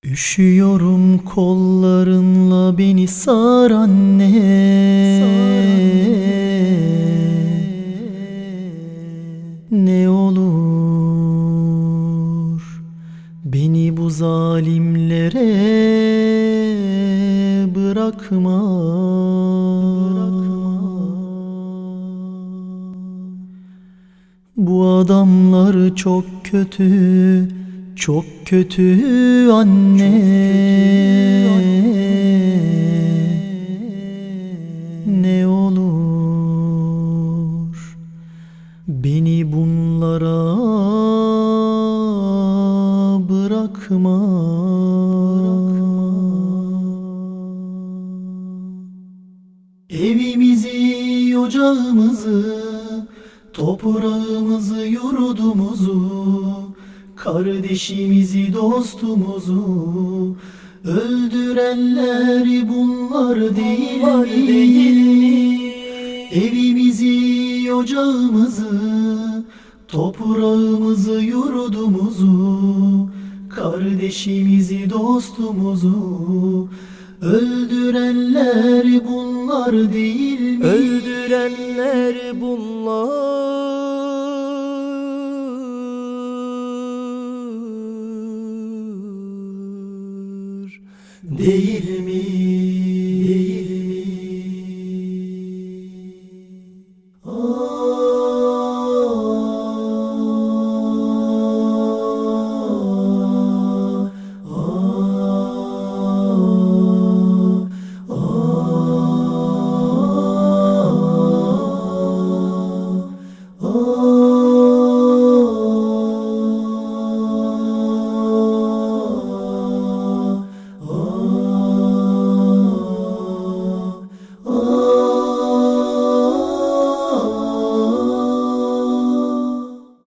Üşüyorum kollarınla beni sar anne. Ne olur beni bu zalimlere bırakma. Bu adamlar çok kötü, çok kötü anne. Ne olur beni bunlara bırakma. Evimizi, ocağımızı, toprağımızı, yurdumuzu, kardeşimizi, dostumuzu öldürenler bunlar değil mi? Evimizi, ocağımızı, toprağımızı, yurdumuzu, kardeşimizi, dostumuzu öldürenler bunlar değil mi? Öldürenler bunlar değil mi?